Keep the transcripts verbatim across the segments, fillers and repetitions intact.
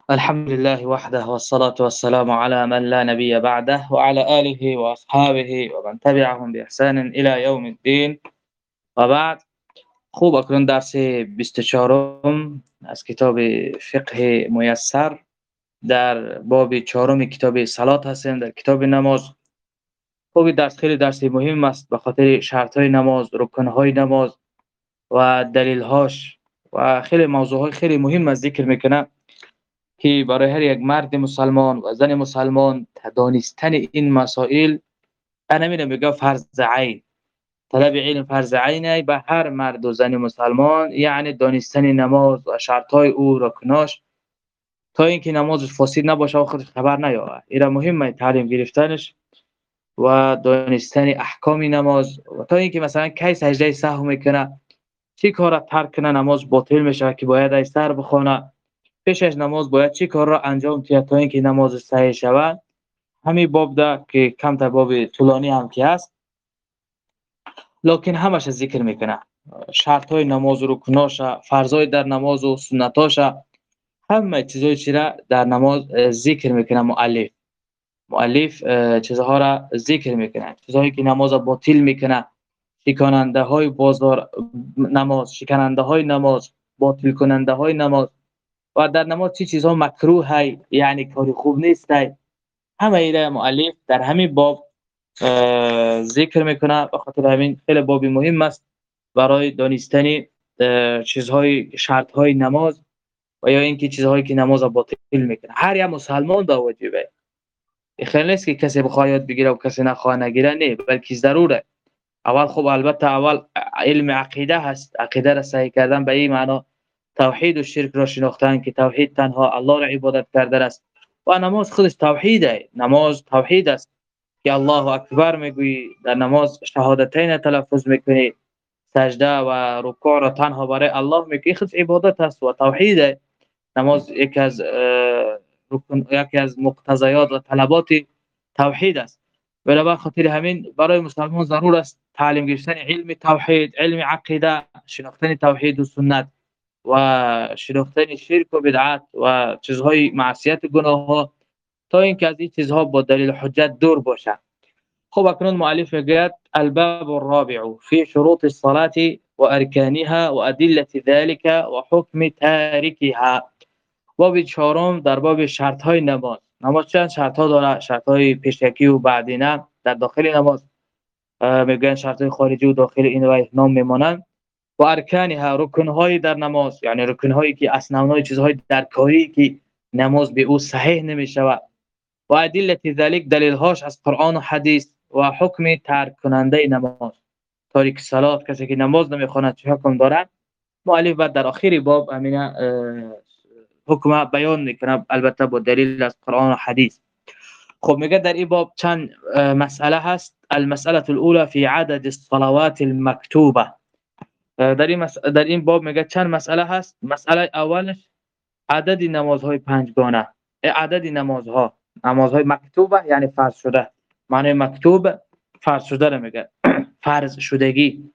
الحمد لله وحده والصلاة والسلام على من لا نبي بعده وعلى آله وأصحابه ومن تبعهم بإحسان إلى يوم الدين وبعد. خوب اکنون درس بیست و چهارم از کتاب فقه میسر در باب چهارم کتاب صلات هستیم، در کتاب نماز. خوب درس خیلی درس مهم است به خاطر شرط های نماز، رکن های نماز و دلیل هاش و خیلی موضوع های خیلی مهم است ذکر میکنه که برای هر یک مرد مسلمان و زن مسلمان دانستن این مسائل انا میگم میگه فرض عین. طلب علم فرض عینه به هر مرد و زن مسلمان، یعنی دانستن نماز و شرطای او رکناش تا اینکه نمازش فاسد نباشه و خودش خبر نیاره. اینا مهمه تعلیم گرفتنش و دانستن احکام نماز و تا اینکه مثلا کی سجده سهو میکنه، چی کار ترک کنه نماز باطل میشه که باید ای سر بخونه، پیش از نماز باید چی کار را انجام دهد تا اینکه نماز صحیح شود. همین باب ده که کم تر باب طولانی هم که است، لکن همش ذکر میکنه شرط های نماز و رکناش، فرضای در نماز و سنتاش، همه چیزای چیرا در نماز ذکر میکنه. مؤلف مؤلف چیزها را ذکر میکنه، چیزهایی که نماز باطل میکنه، شکننده های بازار نماز، شکننده های نماز، باطل کننده های نماز و در نماز چی چیزها مکروه های، یعنی کاری خوب نیست های. همه ایره مؤلف در همین باب ذکر میکنه. به خاطر همین خیلی بابی مهم است برای دانستن چیزهای شرطهای نماز و یا اینکه چیزهایی که نماز باطل میکنه. هر یک مسلمان دا واجبه، خیلی نیست که کسی بخواد یاد بگیره و کسی نخواه نگیره، نه، بلکه ضروره. اول خب البته اول علم عقیده هست، عقیده را صحیح کردن به این معنا توحید و شرک را شناختن که توحید تنها الله را عبادت کردن است و نماز خودش توحیده. نماز توحید است که الله اکبر میگویی، در نماز شهادتین تلفظ میکنی، سجده و رکوع را تنها برای الله میگی، خود عبادت است و توحیده. نماز یکی از رکن، یکی از مقتضیات و طلبات توحید است. بنابر خاطر همین برای مسلمان ضرور است تعلیم گرفتن علم توحید، علم عقیده، شناختن توحید و سنت و شناختن شرک و بدعت و چیزهای معصیت و گناه ها، تا اینکه از این چیزها با دلیل حجت دور باشه. خب اکنون مؤلف میگه الباب الرابع في شروط الصلاة واركانها وادله ذلك وحكم تاركها. باب چهارم در باب شرط های نماز. نماز چند شرط ها داره؟ شرط های پیشکی و بعدینه در داخل نماز میگن شرط های خارجی و داخل این و نام میمانند. و ارکانها، رکن های در نماز، یعنی رکن هایی که اسنونای چیزهای در کاری که نماز به او صحیح نمیشود. و ادله ذلك، دلیل هاش از قرآن و حدیث. و حکم ترک کننده نماز، تاریک صلات، کسی که نماز نمیخواند چه حکم دارد. مؤلف بعد در آخر باب امینه حکم بیان میکنه، البته با دلیل از قرآن و حدیث. خب میگه در این باب چند مسئله هست. المسأله الاولى في عدد الصلوات المكتوبه. در این مس... در این باب میگه چند مسئله هست. مسئله اولش عدد نمازهای پنجگانه، عدد نمازها، نمازهای مکتوبه یعنی فرض شده. معنی مکتوب فرض شده رو میگه، فرض شدگی،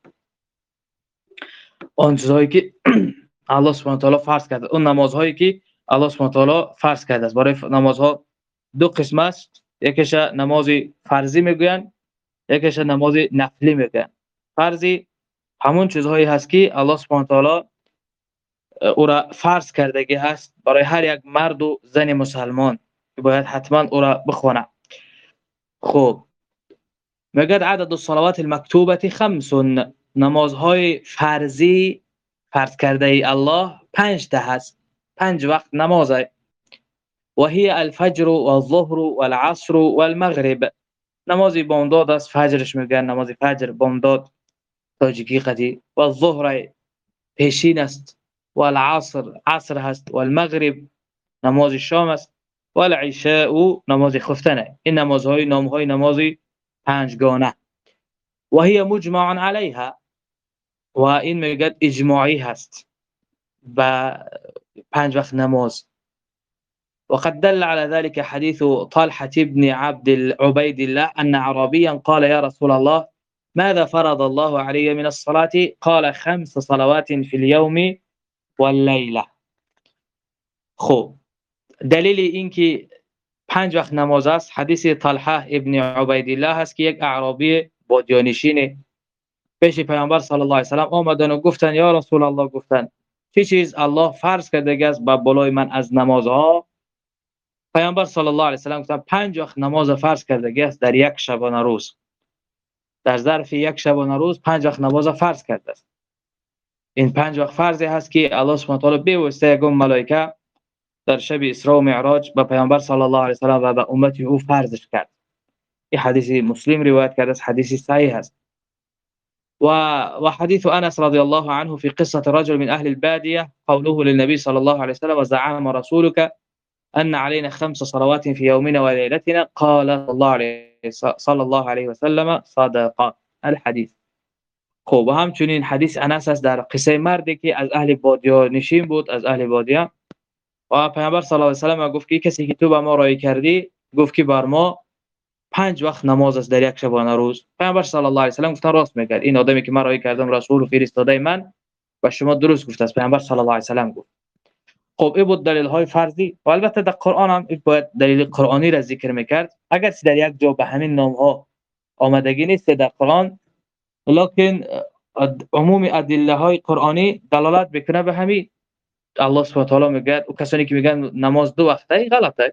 اون چیزایی که الله سبحانه و تعالی فرض کرده، اون نمازهایی که الله سبحانه و تعالی فرض کرده است. برای نمازها دو قسم است، یکیش نماز فرضی میگوین، یکیش نماز نفلی میگن. فرضی همون چیزهایی هست که الله سبحانه و تعالی او را فرض کردگی هست برای هر یک مرد و زن مسلمان که باید حتما او را بخونه. خب میگه عدد الصلوات المکتوبه خمس، نمازهای فرضی فرض کرده ای الله پنج تا هست، پنج وقت نمازه. و هی الفجر والظهر والعصر والمغرب. نماز بامداد است، فجرش میگن نماز فجر، بامداد تاجیکی قدی. و الظهر پیشین است، و العصر عصر هست، و المغرب نماز شام است، و العشاء نماز خفتنه. این نمازهای نامهای نمازی پنجگانه. و هی مجمع علیها، و این میگه اجماعی هست و پنج وقت نماز. وقد دل على ذلك حديث طلحة بن عبد عبيد الله أن أعرابيا قال يا رسول الله ماذا فرض الله علي من الصلاة؟ قال خمس صلوات في اليوم والليلة. خب دلیل این که پنج وقت نماز است حدیث طلحه ابن عبیدالله هست که یک اعرابی بادیانشین پیش پیامبر صلی الله علیه و سلم آمدن و گفتن یا رسول الله، گفتن چه چیز الله فرض کرده است بر بالای من از نمازها؟ پیامبر صلی الله علیه و سلم گفتن پنج وقت نماز فرض کرده است در یک شبانه روز، در ظرف یک شبانه روز پنج وقت نماز فرض کرده است. این پنج وقت فرضی هست که الله سبحانه و تعالی به واسطه یگان ملائکه در شب اسراء و معراج به پیامبر صلی الله علیه و سلم و به امت او فرضش کرد. این حدیث مسلم روایت کرده است، حدیث صحیح است. و وحديث أنس رضي الله عنه في قصة رجل من أهل البادية قوله للنبي صلى الله عليه وسلم وزعم رسولك أن علينا خمس صلوات في يومنا وليلتنا قال الله عليه صلى الله عليه وسلم صدق الحديث. خب و همچنین حدیث انس است در قصه مردی که از اهل بادیه نشین بود، از اهل بادیه، و پیامبر صلی الله علیه و سلم گفت که کسی که تو به ما رای کردی گفت که بر ما پنج وقت نماز است در یک شبانه روز. پیامبر صلی الله علیه و سلم گفت راست میگه، این آدمی که من رای کردم رسول و فرستاده من و شما درست گفته است. پیامبر صلی الله علیه و سلم گفت. خب این بود دلیل های فرضی و البته در قرآن هم باید دلیل قرآنی را ذکر میکرد، اگر در یک جا به همین نام ها آمدگی نیست در قرآن، لکن عموم ادله های قرآنی دلالت میکنه به همین. الله سبحانه و تعالی میگه و کسانی که میگن نماز دو وقته غلطه،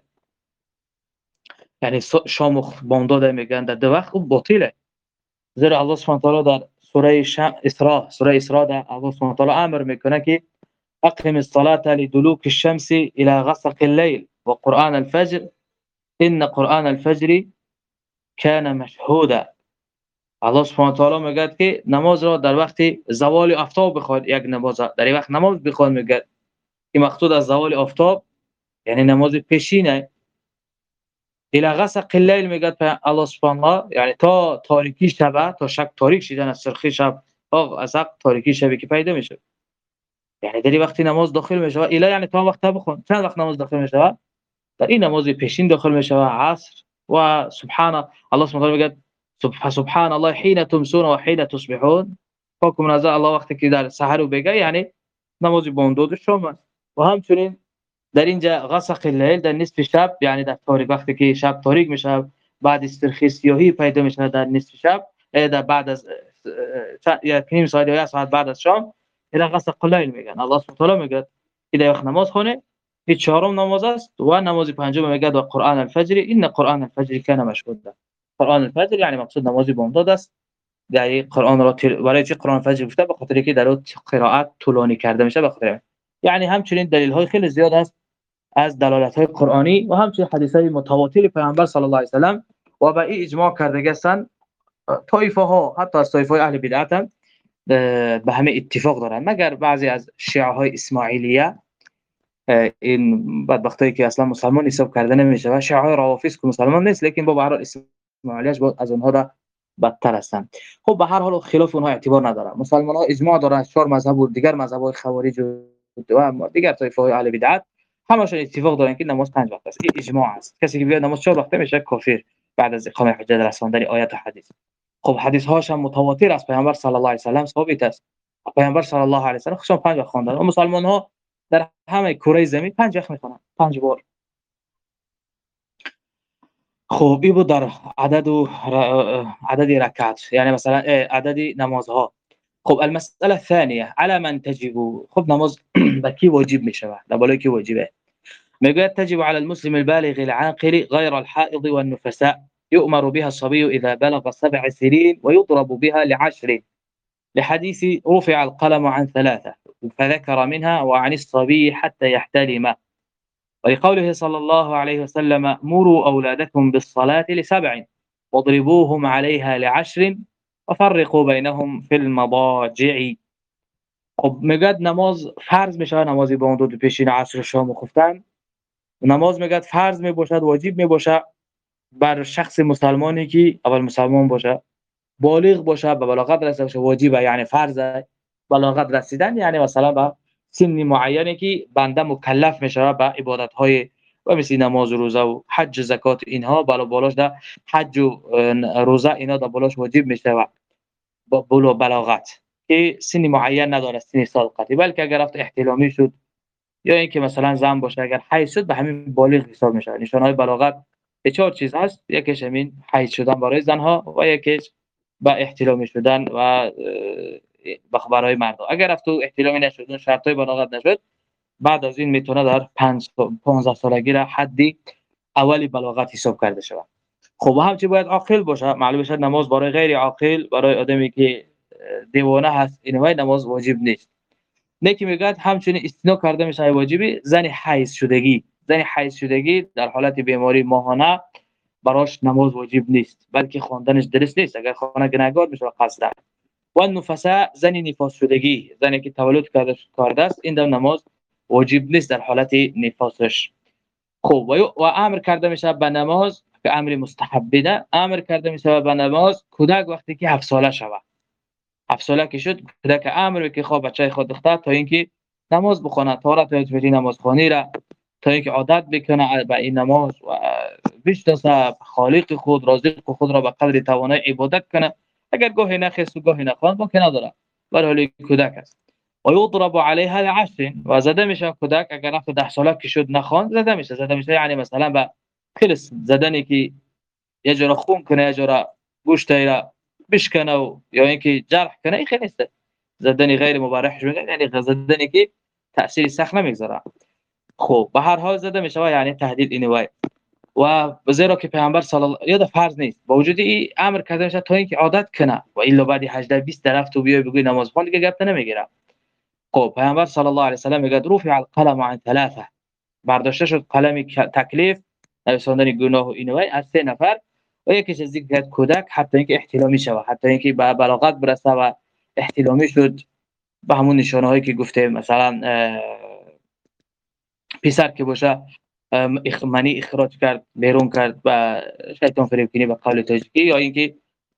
یعنی شام و بامداد میگن در دو وقت خب باطله، زیرا الله سبحانه و تعالی در سوره اسراء سوره اسراء در الله سبحانه و تعالی امر میکنه که اقم الصلاه لدلوك الشمس الى غسق الليل وقرآن الفجر ان قرآن الفجر كان مشهودا. الله سبحانه و تعالی میگه که نماز را در وقت زوال آفتاب بخواد، یک نماز در این وقت نماز بخواد، میگه که مقصود از زوال آفتاب یعنی نماز پیشینه. الى غسق الليل میگه الله سبحانه یعنی تا تاریکی شب، تا شب تاریک شدن از سرخی شب تا از تاریکی شبی که پیدا میشه، یعنی در این وقت نماز داخل میشه. الى یعنی تا وقت بخون، چند وقت نماز داخل میشه؟ در این نماز پیشین داخل میشه، عصر. و سبحان الله سبحانه میگه سبحان الله حين تمسون و حين تصبحون، پاک و منزه الله وقتی که در سحر و بگه یعنی نماز بامداد و شام. و همچنین در اینجا غسق الليل در نصف شب، یعنی در تاریک وقتی که شب تاریک میشه، بعد استرخی سیاهی پیدا میشه در نصف شب، در بعد از یک نیم ساعت یا یک ساعت بعد از شام، الى غسق الليل میگن. الله سبحانه و تعالی میگه که وقت نماز خونه، این چهارم نماز است و نماز پنجم میگه و قرآن الفجر ان قرآن الفجر کان مشهودا. قرآن الفجر یعنی مقصود نماز بامداد است. یعنی قرآن را برای چه قرآن الفجر گفته؟ به خاطر اینکه در اون قرائت طولانی کرده میشه. به خاطر یعنی همچنین دلیل های خیلی زیاد است از دلالت های قرآنی و همچنین حدیث های متواتر پیامبر صلی الله علیه و سلم و به این اجماع کرده هستند. طایفه ها حتی از طایفه های اهل بدعت هم به همه اتفاق دارند، مگر بعضی از شیعه های اسماعیلیه، این بدبختایی که اصلا مسلمان حساب کرده نمیشه، و شیعه های روافض که مسلمان نیست لیکن با به هر حال اسماعیلیش از اونها دا بدتر هستند. خب به هر حال خلاف اونها اعتبار نداره. مسلمان ها اجماع دارن از چهار مذهب و دیگر مذهب های خوارج و دیگر طایفه های اهل بدعت همشون اتفاق دارن که نماز پنج وقت است. این اجماع است. کسی که بگه نماز چهار وقته میشه کافر بعد از اقامه حجت رساندن آیات و حدیث. خب حدیث هاش هم متواتر است، پیامبر صلی الله علیه و سلم ثابت است. پیامبر صلی الله علیه و سلم خودشون پنج وقت خواندن و مسلمان ها در همه کره زمین پنج وقت میخونن، پنج بار. خب این بود در عدد و عدد رکعات، یعنی مثلا عدد نمازها. خب المساله الثانيه على من تجب، خب نماز به کی واجب میشه؟ در بالای کی واجبه؟ میگه تجب على المسلم البالغ العاقل غير الحائض والنفساء يؤمر بها الصبي اذا بلغ سبع سنين ويضرب بها لعشر، لحديث رفع القلم عن ثلاثه فذكر منها وعن الصبي حتى يحتلم، ولقوله صلى الله عليه وسلم مروا أولادكم بالصلاة لسبع واضربوهم عليها لعشر وفرقوا بينهم في المضاجع. خب میگه نماز فرض میشه، نمازی با اون پیشین عصر و شام و خفتن. نماز میگه فرض میباشد، واجب میباشه بر شخص مسلمانی که اول مسلمان باشه، بالغ باشه، به بلاغت رسیده باشه، واجبه یعنی فرضه. بلاغت رسیدن یعنی مثلا به سن معینی که بنده مکلف میشه به عبادت های و مثل نماز و روزه و حج و زکات، اینها بالا بالاش ده حج و روزه اینا ده بالاش واجب میشه و با بلوغ بلاغت که سن معین نداره، سن سالقتی، بلکه اگر رفت احتلامی شد یا اینکه مثلا زن باشه اگر حیض شد به همین بالغ حساب میشه. نشانهای بلاغت به چهار چیز هست، یکیش همین حیض شدن برای زنها و یکیش با احتلامی شدن و برای مردها. اگر افتو احتلامی نشد، شرطای بلاغت نشد، بعد از این میتونه در پانزده سالگی را حدی اولی بلاغت حساب کرده شود. خب همچنین باید عاقل باشه. معلومه شد نماز برای غیر عاقل، برای آدمی که دیوانه هست، اینوای نماز واجب نیست. نکی میگه همچنین استثناء کرده میشه واجبی زن حیض شدگی. زن حیض شدگی در حالت بیماری ماهانه براش نماز واجب نیست، بلکه خواندنش درست نیست اگر خانه گناهکار بشه قصدا. و نفسا زن نفاس شدگی، زنی که تولد کرده کرده است، این دم نماز واجب نیست در حالت نفاسش. خب و امر کرده میشه به نماز که امر مستحب ده، امر کرده میشه به نماز کودک وقتی که هفت ساله شود. هفت ساله که شد کودک امر که خب بچه خود دختر تا اینکه نماز بخونه، طهارت تجویدی نمازخوانی را تا اینکه عادت بکنه به این نماز و بشناسه خالق خود رازق خود را به قدر توانای عبادت کنه. اگر گاهی نخست و گاهی نخواند با که نداره، ولی حالی کودک است. و یضرب علیها العشر، و زده میشه کودک اگر رفت ده ساله که شد نخواند زده میشه. زده میشه یعنی مثلا به خلص زدنی که یه جورا خون کنه، یه جورا گوشت را بشکنه و یا اینکه جرح کنه، این خیلی نیست. زدنی غیر مبرحش میگن، یعنی زدنی که تأثیر سخت نمیگذاره. خب به هر حال زده میشه یعنی تهدید اینوای. و زیرا که پیامبر صلی الله علیه و فرض نیست، با وجود این امر کرده میشه تا اینکه عادت کنه و الا بعد هجده بیست درفت تو بیای بگوی نماز خوان دیگه گپ نمیگیره. خب پیامبر صلی الله علیه و سلم میگه رفع القلم عن ثلاثه، برداشته شد قلم تکلیف نویساندن گناه و اینوای از سه نفر و یکیش از ذکر کودک حتی اینکه احتلامی شود، حتی اینکه به بلاغت برسه و احتلامی شد به همون نشانه هایی که گفته، مثلا پسر که باشه منی اخراج کرد، بیرون کرد و شیطان فریب کنی به قول تاجیکی، یا اینکه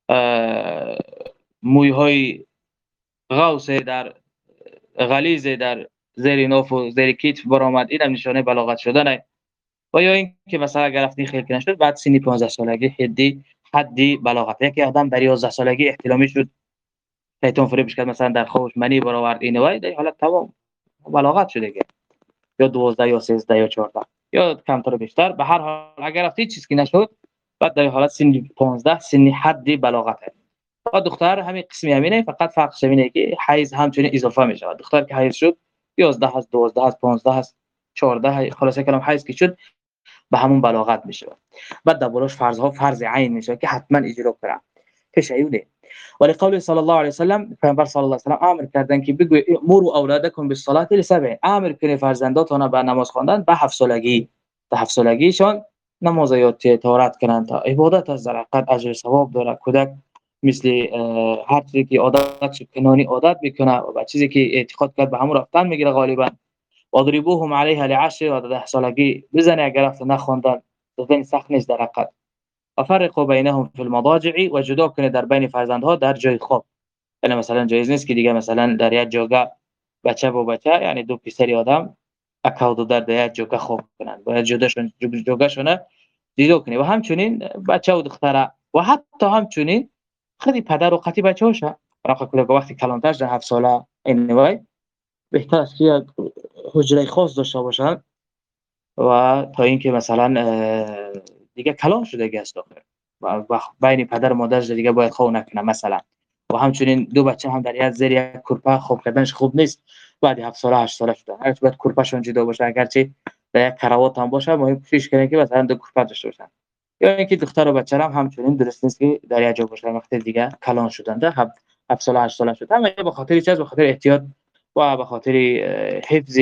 موی های غوث در غلیظ در زیر ناف و زیر کتف برآمد، اینم نشانه بلاغت شدنه. و یا اینکه مثلا اگر رفتی خیل کنه شد بعد سنی پانزده سالگی حدی حدی بلاغت. یکی آدم در یازده سالگی احتلامی شد، شیطان فریبش کرد، مثلا در خوابش منی برآورد، اینوای در حالت تمام بلاغت شده که یا دوازده یا سیزده یا چهارده یا کمتر و بیشتر. به هر حال اگر رفتی چیزی که نشد بعد در حالت سن پانزده سن حدی بلاغت است. و دختر همین قسمی همینه، فقط فرقش اینه که حیض همچنین اضافه میشه. دختر که حیض شد یازده هست، دوازده هست، پانزده هست، چهارده، خلاصه کلام حیض که شد به همون بلاغت میشه. بعد دربارش فرض ها فرض عین میشه که حتما اجرا کنه. تشیعونه. ولی قول صلی الله علیه و سلم، پیامبر صلی الله علیه و سلم امر کردن که بگو امروا اولادکم بالصلاه لسبع، امر کنید فرزنداتون به نماز خواندن به هفت سالگی. به هفت سالگیشان نماز یاد طهارت کنند تا عبادت از درقت اجر ثواب داره. کودک مثل هر چیزی که عادت شد کنانی عادت میکنه و چیزی که اعتقاد کرد به همون رفتن میگیره غالبا. واضربوهم علیها لعشر، و ده سالگی بزنه اگر رفت نخواندن زدن سخت نیست درقت. و فرق بینهم فی المضاجع، و جدا کنه در بین فرزندها در جای خواب. یعنی مثلا جایز نیست که دیگه مثلا در یک جاگه بچه با بچه، یعنی دو پسری آدم اکاودو در یک جاگه خواب کنن، باید جداشون جاگهشون جدا کنه. و همچنین بچه و دختره و حتی همچنین خودی پدر و خطی بچه‌هاشه. راقه کودک وقتی کلانترش در هفت ساله اینوای بهتر است که حجره خاص داشته باشن و تا اینکه مثلا دیگه کلان شده است داخل و بین پدر و مادرش دیگه باید خواب نکنه مثلا. و همچنین دو بچه هم در یک زیر یک کورپه خواب کردنش خوب نیست بعد هفت ساله هشت ساله شدن. هر باید کورپهشون جدا باشه، اگرچه در یک کراوات هم باشه مهم پیش کنه که مثلا دو کورپه داشته باشن. یا اینکه دختر و بچه هم همچنین درست نیست که در یک جا باشن وقتی دیگه کلان شدن ده هفت ساله هشت ساله شدن. همه به خاطر چیز، به خاطر احتیاط و به خاطر حفظ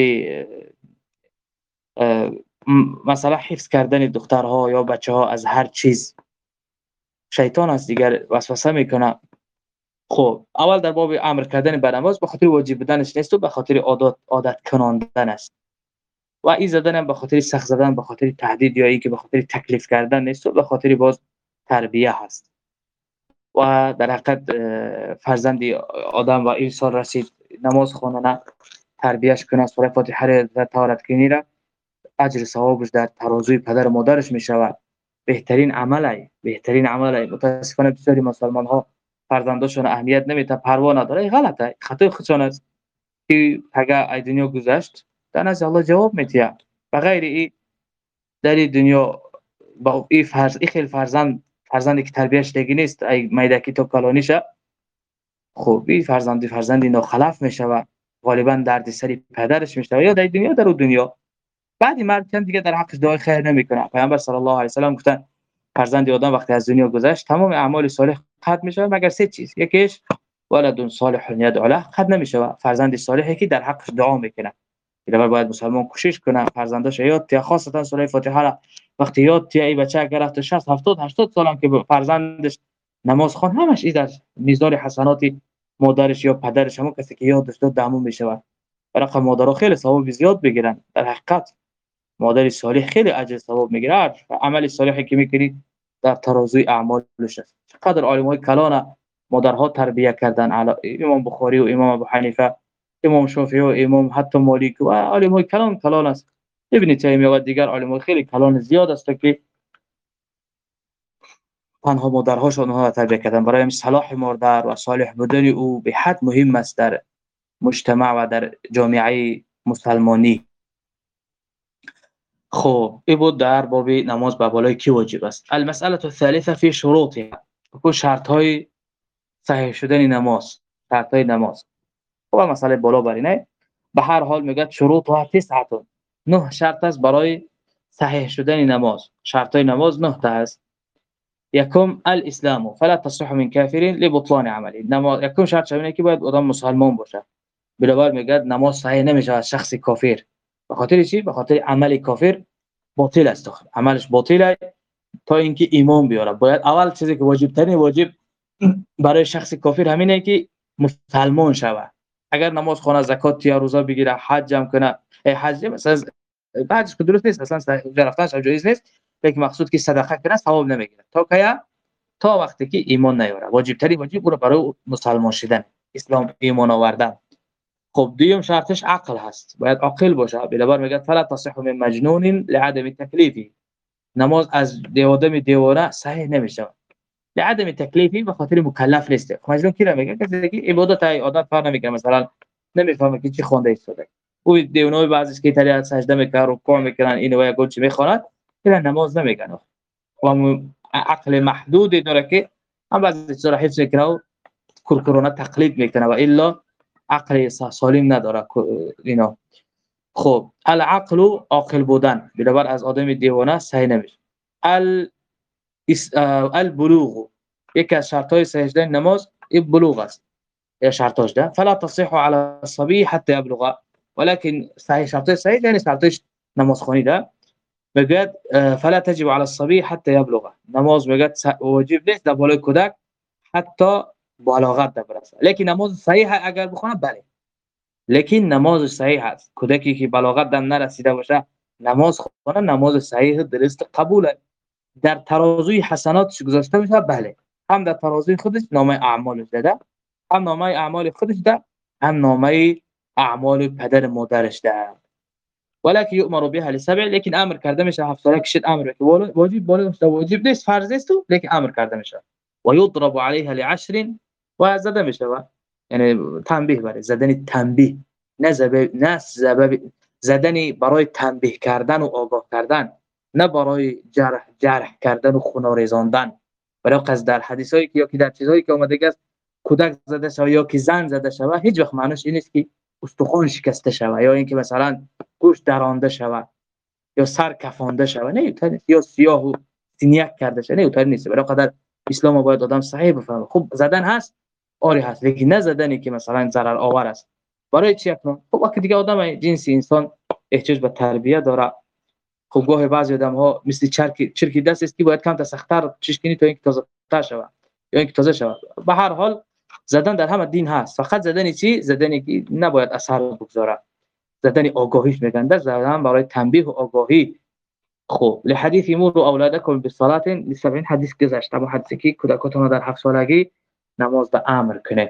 مثلا حفظ کردن دخترها یا بچه‌ها از هر چیز. شیطان است دیگر وسوسه میکنه. خب اول در باب امر کردن به نماز به خاطر واجب بودنش نیست و به خاطر عادت عادت کناندن است. و این زدن به خاطر سخت زدن، به خاطر تهدید یا اینکه به خاطر تکلیف کردن نیست و به خاطر باز تربیه هست. و در حقیقت فرزندی آدم و این سال رسید نماز خوانه تربیهش کنه، سوره فاتحه را طهارت کنی را، اجر ثوابش در ترازوی پدر و مادرش میشود. بهترین عمله، بهترین عمله. متاسفانه بسیاری مسلمان ها فرزنداشون اهمیت نمیده، پروا نداره. غلطه، خطای خودشون است که اگه ای دنیا گذشت در نزد الله جواب میتیه. بغیر این در این دنیا با این فرز این خیلی فرزند فرزندی که تربیتش دیگه نیست، ای میدکی تو کلونیشه، خب این فرزندی فرزندی ناخلف میشه و غالبا درد سری پدرش میشه یا در دنیا در اون دنیا. بعدی مرد چند دیگه در حقش دعای خیر نمیکنه. پیامبر صلی الله علیه و آله گفتن فرزند آدم وقتی از دنیا گذشت تمام اعمال صالح ختم میشه مگر سه چیز. یکیش ولد صالح یدعو له، ختم نمیشه، فرزند صالحی که در حقش دعا میکنه. بنابراین باید مسلمان کوشش کنه فرزنداش یاد ته، خاصتا سوره فاتحه را وقتی یاد ته ای بچه اگر رفت شصت هفتاد هشتاد سالم که فرزندش نماز خوان، همش این در میزان حسناتی مادرش یا پدرش، همون کسی که یادش داد دامون میشه. برای مادرها خیلی ثواب زیاد بگیرن. در حقیقت مادر صالح خیلی اجر ثواب میگیره. عمل صالحی که میکنی در ترازوی اعمالش است. چقدر عالمای کلان مادرها تربیت کردن، علی امام بخاری و امام ابو حنیفه، امام شافعی و امام حتی مالک و عالمای کلان کلان است. ابن تیمیه و دیگر عالمای خیلی کلان زیاد است که تنها مادرهاشون اونها تربیت کردن. برای صلاح مادر و صالح بودن او به حد مهم است در مجتمع و در جامعه مسلمانی. خب این بود در باب نماز به بالای کی واجب است. المسئله الثالثه فی شروطها، کو شرط های صحیح شدن نماز، شرط های نماز. خب مسئله بالا برینه به هر حال میگه شروط ها تسعه، نه شرط است برای صحیح شدن نماز. شرط های نماز نه تا است. یکم الاسلام فلا تصح من کافر لبطلان عمله. نماز یکم شرط اینه که باید آدم مسلمان باشه. بلابر میگه نماز صحیح نمیشه از شخص کافر. به خاطر چی؟ به خاطر عمل کافر باطل است، عملش باطله تا اینکه ایمان بیاره. باید اول چیزی که واجب ترین واجب برای شخص کافر همینه که مسلمان شود. اگر نماز خونه، زکات یا روزه بگیره، حج هم کنه، حج مثلا بعدش که درست نیست، اصلا رفتنش جایز نیست، لیکن مقصود که صدقه کنه ثواب نمیگیره تا که تا وقتی که ایمان نیاره. واجب ترین واجب او برای مسلمان شدن، اسلام، ایمان آوردن. خب دوم شرطش عقل هست، باید عاقل باشه. بلابر میگه فلا تصح من مجنون لعدم تکلیفی. نماز از آدم دیوانه صحیح نمیشه لعدم تکلیفی، به خاطر مکلف نیست. مجنون کی میگه؟ کسی که عبادت ای عادت کار نمیکنه، مثلا نمیفهمه که چی خونده ایستاده. او دیوانه بعضیش که طریقت سجده میکنه، رکوع میکنن، اینو یا گوش میخوانند، اینا نماز نمیکنه. و عقل محدودی داره که هم بعضی چیزا حفظ میکنه و کرکرانه تقلید میکنه و الا عقل سالم نداره اینا. خب العقل عاقل بودن، بنابر از آدم دیوانه صحیح نمیشه. ال البلوغ، یک از شرطهای صحیح شدن نماز این بلوغ است. یا شرطش ده فلا تصح على الصبي حتى يبلغ، ولكن صحیح شرط صحیح یعنی شرطش نماز خوانی ده بگید فلا تجب على الصبي حتى يبلغ. نماز بگید واجب نیست در بالای کودک حتی بلاغت ده برسه. لیکن نماز صحیح اگر بخونه بله، لیکن نماز صحیح است. کودکی که بلاغت دم نرسیده باشه نماز خونه، نماز صحیح درست قبوله. در ترازوی حسناتش گذاشته میشه بله، هم در ترازوی خودش نامه اعمالش داده، هم نامه اعمال خودش ده، هم نامه اعمال پدر مادرش ده. ولکن یؤمر بها لسبع، لیکن امر کرده میشه هفت ساله کشید امر که واجب بالا واجب نیست، فرض نیست، لیکن امر کرده میشه. و یضرب علیها لعشر، و زده میشه، یعنی تنبیه برای زدن تنبیه، نه زبب نه زبب زدنی برای تنبیه کردن و آگاه کردن، نه برای جرح جرح کردن و خون ریزاندن. برای قصد در حدیثایی که یا که در چیزایی که اومده است کودک زده شوه یا که زن زده شوه، هیچ وقت معنیش این نیست که استخوان شکسته شوه یا اینکه مثلا گوشت درانده شوه یا سر کفانده شوه، نه اینطوری، یا سیاه و سینیک کرده شوه، نه اینطوری نیست. برای قدر اسلام باید آدم صحیح بفهمه. خب زدن هست، آری هست، لیکن نه زدنی که مثلا ضرر آور است. برای چی کنم؟ خب وقتی دیگه آدم جنسی انسان احتیاج به تربیت داره. خب گاه بعضی آدم‌ها مثل چرکی چرکی دست است که باید کم تا سخت‌تر چش کنی تا اینکه تازه تر شود یا اینکه تازه شود. به هر حال زدن در همه دین هست، فقط زدنی چی؟ زدنی که نباید اثر بگذاره، زدنی آگاهیش میگن، در زدن برای تنبیه و آگاهی. خب لحدیث مور اولادکم بالصلاه لسبعین، حدیث گذشت، اما حدیثی که کودکاتون در هفت سالگی نماز به امر کنه.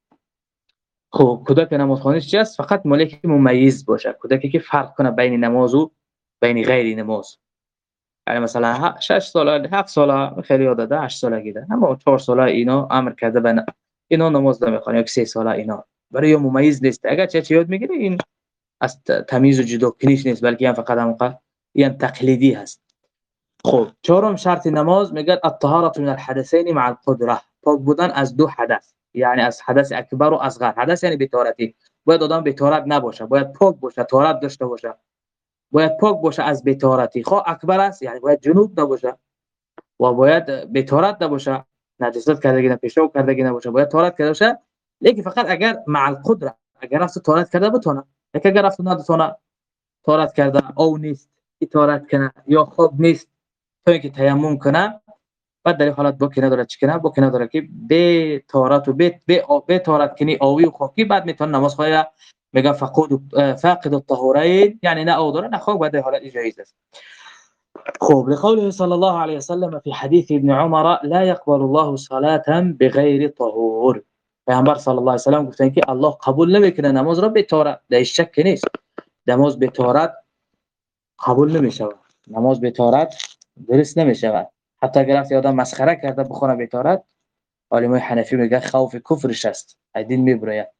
خب کودک نماز خوانش چی است؟ فقط مالک ممیز باشه، کودکی که فرق کنه بین نماز و بین غیر نماز. یعنی مثلا شش ساله، هفت ساله خیلی یاد داده، هشت سالگی ده، اما چهار ساله اینا امر کرده بنا اینا نماز نمیخوان، یا سه ساله اینا برای ممیز نیست. اگر چه چی یاد میگیره این از تمیز و جدا کنیش نیست، بلکه هم فقط هم این تقلیدی هست. خب چهارم شرط نماز میگه الطهارة من الحدثين مع القدره، پاک بودن از دو حدث، یعنی از حدث اکبر و اصغر. حدث یعنی بی‌طهارتی، باید آدم بی‌طهارت نباشه، باید پاک باشه، طهارت داشته باشه، باید پاک باشه از بی‌طهارتی. خواه اکبر است یعنی باید جنوب نباشه و باید بی‌طهارت نباشه، نجاست کردگی نه پیشاب کردگی نباشه، باید طهارت کرده باشه. لیکن فقط اگر مع القدره، اگر رفت طهارت کرده بتونه، اگر رفت نتونه طهارت کرده او نیست که طهارت کنه یا خوب نیست تا اینکه تیمم کنه، بعد در این حالت با که نداره چکنه، با که نداره که به طهارت و به به طهارت کنی آبی و خاکی، بعد میتونه نماز خواهی میگه فقود فاقد الطهورین، یعنی نه او داره نه خوب، بعد حالت جایز است. خوب لقوله صلى الله عليه وسلم في حديث ابن عمر لا يقبل الله صلاة بغير طهور. پیامبر صلی الله علیه و سلم گفتن که الله قبول نمیکنه نماز را به طهارت، در شک نیست، نماز به طهارت قبول نمیشه، نماز به طهارت درست نمیشه. حتی اگر افتی آدم مسخره کرده بخونه به طهارت، علمای حنفی میگه خوف کفرش است، دین میبره.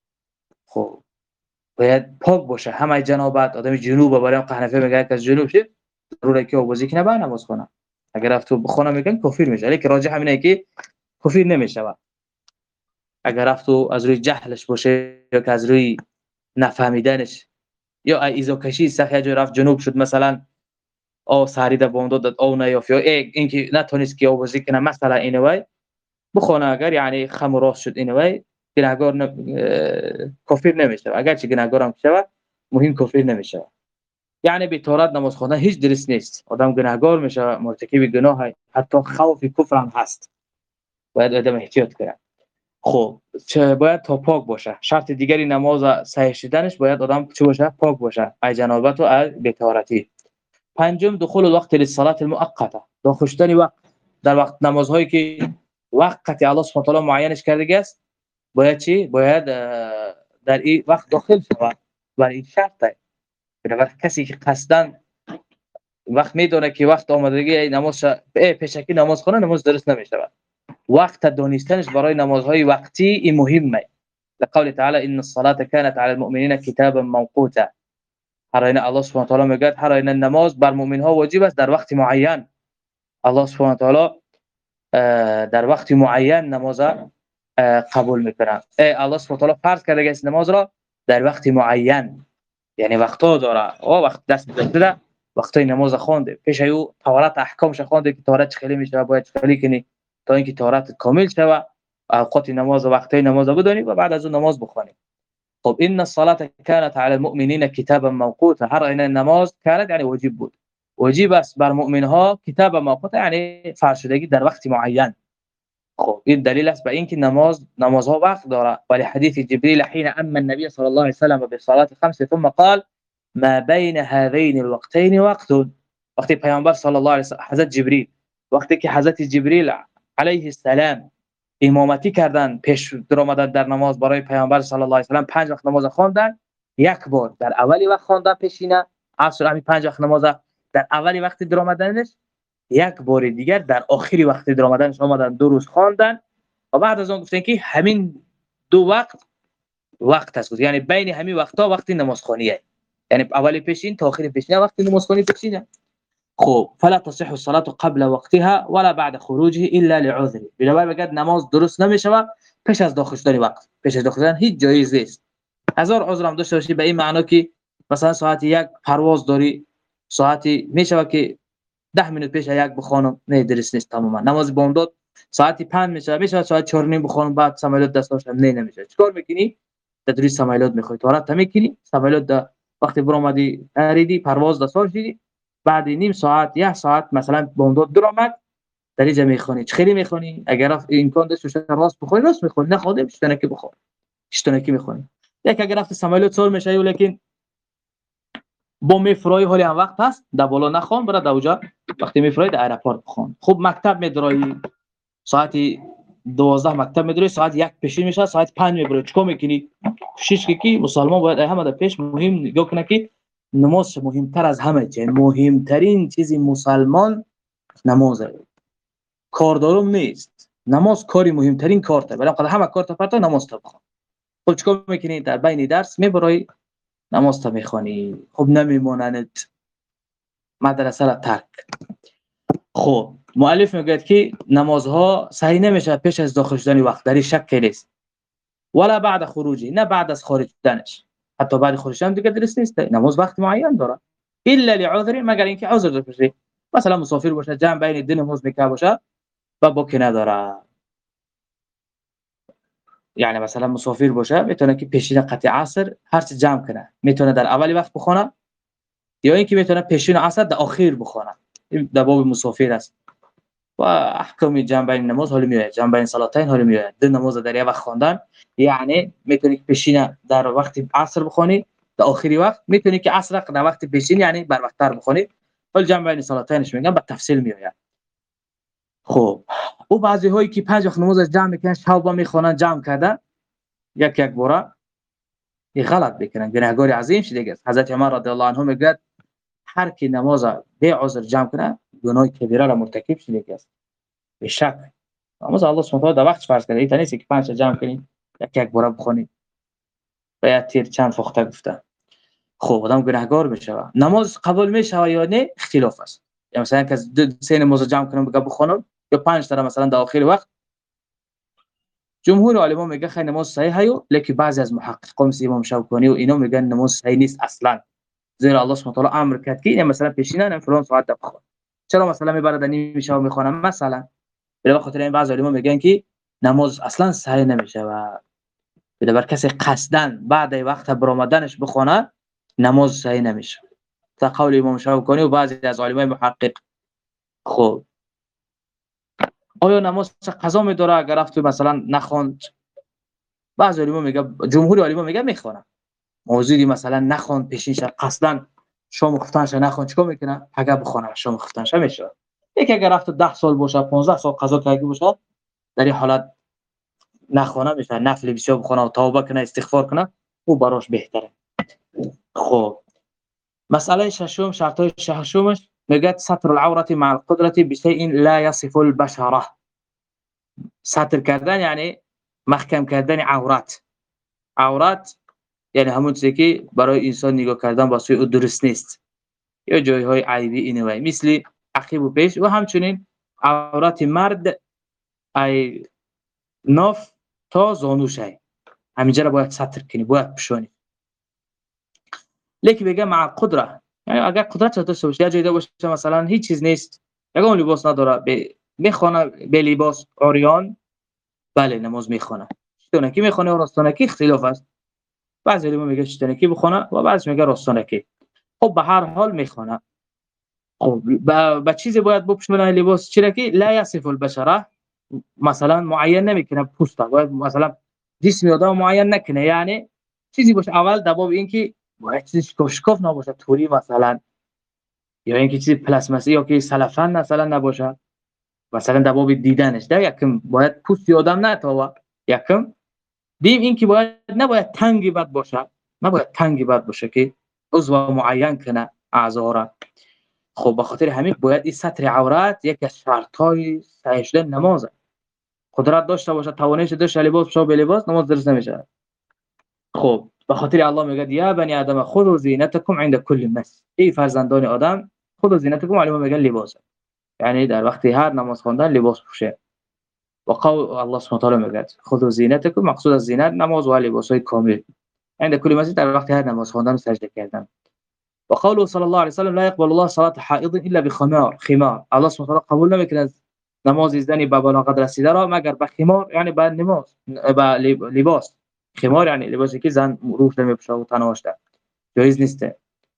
خب باید پاک باشه، همه جنابت آدم جنوب برای حنفی میگه که جنوب شه ضروره که بازی کنه با نماز کنه، اگر افت بخونه میگن کافر میشه، ولی که راجح همینه که کافر نمیشه. اگر افت از روی جهلش باشه یا که از روی نفهمیدنش یا ایزو کشی سخی جو رفت جنوب شد مثلا، او ساریده بوندو داد او نه یا اینکه نتونست که بازی کنه مثلا اینوای بخونه، اگر یعنی خم راست شد اینوای گناهگار کافر نمیشه، اگر چه گناهگار هم شود مهم کافر نمیشه. یعنی به طهارت نماز خوندن هیچ درست نیست، آدم گناهگار میشه، مرتکب گناه، حتی خوف کفر هم هست، باید آدم احتیاط کنه. خب چه باید تا پاک باشه. شرط دیگری نماز صحیح شدنش باید آدم چه باشه؟ پاک باشه، از جنابت و از بی‌طهارتی. پنجم دخول الوقت للصلاه المؤقته، داخل وقت در وقت نمازهایی که وقتی الله سبحانه و تعالی معینش کرده است، باید چی؟ باید در این وقت داخل شود. برای این شرطه، برای کسی که قصداً وقت میدونه که وقت آمدگی نماز پیشکی نماز خونه، نماز درست نمیشه. وقت دانستنش برای نمازهای وقتی این مهمه. لقول تعالی ان الصلاه كانت على المؤمنين كتابا موقوتا، هر این الله سبحانه و تعالی میگه هر این نماز بر مؤمن ها واجب است در وقت معین. الله سبحانه و تعالی در وقت معین نماز قبول میکنه. الله سبحانه و تعالی فرض کرده است نماز را در وقت معین، یعنی وقتا داره، او وقت دست داده وقتای نماز خوانده، پیش او طهارت احکامش خوانده که طهارت چخیلی میشه، باید چخیلی کنی تا اینکه طهارت کامل شود، اوقات نماز و وقتای نماز بدونی و بعد از اون نماز بخوانی. خب ان الصلاه كانت على المؤمنين كتابا موقوتا، هر این نماز كانت یعنی واجب بود، واجب است بر مؤمن ها، کتاب موقوتا یعنی فرض شدگی در وقت معین. خب این دلیل است به اینکه نماز نمازها وقت داره. ولی حدیث جبريل حين اما النبي صلى الله عليه وسلم بالصلاه خمس ثم قال ما بين هذين الوقتين وقت، وقتی پیامبر صلی الله علیه و حضرت جبرئیل وقتی که حضرت جبرئیل علیه السلام امامتی کردن، پیش درآمدن در نماز برای پیامبر صلی الله علیه و سلام، پنج وقت نماز خواندن، یک بار در اولی وقت خواندن پیشینه عصر، همین پنج وقت نماز در اولی وقت درآمدنش، یک بار دیگر در آخری وقت درآمدنش اومدن دو روز خواندن و بعد از اون گفتن که همین دو وقت وقت است، یعنی بین همین وقتا وقت نمازخوانیه، یعنی اولی پیشین تا آخری پیشین وقت نمازخوانی پیشینه. خب فلا تصح الصلاه قبل وقتها ولا بعد خروجه الا لعذر، بنابراین بگید نماز درست نمیشه پیش از داخل شدن وقت، پیش از داخل شدن هیچ جایز نیست. هزار عذر هم داشته باشی به این معنا که مثلا ساعت یک پرواز داری، ساعتی میشه که ده منوت پیش یک بخونم، نه درست نیست تماما. نماز بامداد ساعتی پنج میشه، میشه ساعت چهار و نیم بخونم بعد سمایلات دست داشتم، نه نمیشه. چیکار میکنی؟ تدریج سمایلات میخوای، طهارت میکنی، سمایلات وقتی برآمدی اریدی پرواز دستور شدی، بعد نیم ساعت یک ساعت مثلا بامداد درآمد دریج میخونی. چه خیلی میخونی؟ اگر امکان داشت راست بخونی راست میخونی، نه خودت اشتنکی بخون اشتنکی میخونی. یک اگر رفت سمایلات سر میشه ولیکن با میفرای حالی هم وقت هست در بالا نخوان، برای دوجا وقتی میفرای در ایرپورت بخون. خب مکتب میدرایی ساعت دوازده مکتب میدرایی، ساعت یک پیشین میشه، ساعت پنج میبری، چیکار میکنی؟ شش کی مسلمان باید همه در پیش مهم نگاه کنه که نماز مهمتر از همه چیز، مهمترین چیزی مسلمان نمازه، کاردارم نیست. نماز کاری مهمترین کارته، ولی قد همه کارت پرتا نماز تا بخون. خب چیکار میکنی؟ در بین درس میبری نماز تا میخوانی، خب نمیمونند، مدرسه را ترک. خب مؤلف میگه که نمازها صحیح نمیشه پیش از داخل شدن وقت، در این شک نیست، ولا بعد خروجی، نه بعد از خارجیدنش، حتی بعد خروجیدن دیگه درست نیست، نماز وقت معین داره، الا لعذر، مگر اینکه عذر داشته باشه، مثلا مسافر باشه جمع بین دو نماز میکنه باشه و باکی نداره، یعنی مثلا مسافر باشه میتونه که پیشین قطع عصر هر چی جمع کنه، میتونه در اولی وقت بخونه یا اینکه میتونه پیشین عصر در آخر بخونه، این در باب مسافر است و احکام جمع بین نماز حالی میاد، جمع بین صلاتین حالی میاد، دو نماز در یک وقت خواندن، یعنی میتونی که پیشین در وقت عصر بخونی، در آخری وقت میتونی که عصر در وقت پیشین یعنی بر وقت تر بخونی، ولی جمع بین صلاتینش میگن با تفصیل میاد. خب او بعضی هایی که پنج وقت نماز جمع میکنن شب میخونن جمع کرده یک یک باره، این غلط میکنن، گناهگار عظیم شده دیگه. حضرت عمر رضی الله عنه میگه هر کی نماز به عذر جمع کنه گناه کبیره را مرتکب شده دیگه، به شک نماز الله سبحانه و تعالی در وقت فرض کرده، این نیست که پنج تا جمع کنی یک یک باره بخونی و یا تیر چند فخته گفته، خب آدم گناهگار میشه. نماز قبول میشه یا نه اختلاف است، یا مثلا که دو سه نماز جمع کنم بگم بخونم یا پنج تا مثلا در آخر وقت، جمهور علما میگه خیلی نماز صحیح هست، لیکن بعضی از محققان مثل امام شوکانی و اینا میگن نماز صحیح نیست اصلا، زیرا الله سبحانه و تعالی امر کرد که این مثلا پیشینه فلان ساعت بخون، چرا مثلا میبره نیم شب میخونم مثلا، به خاطر این بعضی علما میگن که نماز اصلا صحیح نمیشه و به بر کسی قصدن بعد وقت برآمدنش بخونه نماز صحیح نمیشه، تا قول امام شوکانی و بعضی از علمای محقق. خب آیا نماز قضا میداره اگر رفت مثلا نخوند؟ بعضی علما میگه، جمهور علما میگه میخونه، موضوعی مثلا نخوند پیشینش قصدن شام گفتنش نخوند چیکار میکنه؟ اگه بخونه شام گفتنش میشه، یکی اگر رفت ده سال باشه پانزده سال قضا کرده باشه در این حالت نخونه میشه، نفل بسیار بخونه و توبه کنه استغفار کنه او براش بهتره. خب مسئله ششم، شرطای ششمش میگه ستر العوره مع القدره بشیء لا يصف البشره، ستر کردن یعنی محکم کردن عورت، عورت یعنی همون چیزی که برای انسان نگاه کردن با سوی او درست نیست یا جایهای عیبی اینوی مثل عقب و پیش، و همچنین عورت مرد ای ناف تا زانوش ای همینجا را باید ستر کنی، باید پوشانی. لیکن بگه مع قدره، یعنی اگر قدرت داشته باشه یا جای باشه مثلا هیچ چیز نیست، یگان لباس نداره به میخونه به لباس عریان، بله نماز میخونه. چطورکی میخونه و راستانکی اختلاف است، بعضی علما میگه چطورکی بخونه و بعضی میگه راستانکی. خب به هر حال میخونه. خب با چیزی باید بپوشونه لباس چیرکی لا یصف البشره، مثلا معین نمیکنه پوست، باید مثلا جسم آدم معین نکنه، یعنی چیزی باشه اول در باب اینکه باید چیزی شکاف نباشه توری مثلا، یا اینکه چیزی پلاستماسی یا که سلفن مثلا نباشه، مثلا در باب دیدنش در یکم باید پوست آدم نتاوه، یکم دیم اینکه باید نباید تنگی بد باشه، نباید تنگی بد باشه که عضو معین کنه اعضا را. خب به خاطر همین باید این ستر عورت یکی از شرط‌های صحیح شدن نمازه، قدرت داشته باشه توانش داشته لباس شو به لباس نماز درست نمیشه. خب به خاطر الله میگه یا بنی آدم خذوا زینتکم عند کل مسجد، ای فرزندان آدم خذوا زینتکم، علما میگن لباس یعنی در وقت هر نماز خواندن لباس پوشه، و قول الله سبحانه و تعالی میگه خذوا زینتکم، مقصود از زینت نماز و لباسای کامل عند کل مسجد، در وقت هر نماز خواندن سجده کردن. و قوله صلی الله علیه و سلم لا يقبل الله صلاه حائض الا بخمار، خمار الله سبحانه و تعالی قبول نمیکنه از نماز زنی به بلاغت رسیده را مگر به خمار، یعنی به نماز به لباس، خمار یعنی لباسی که زن روش نمیپوشه و تنهاش ده جایز نیسته.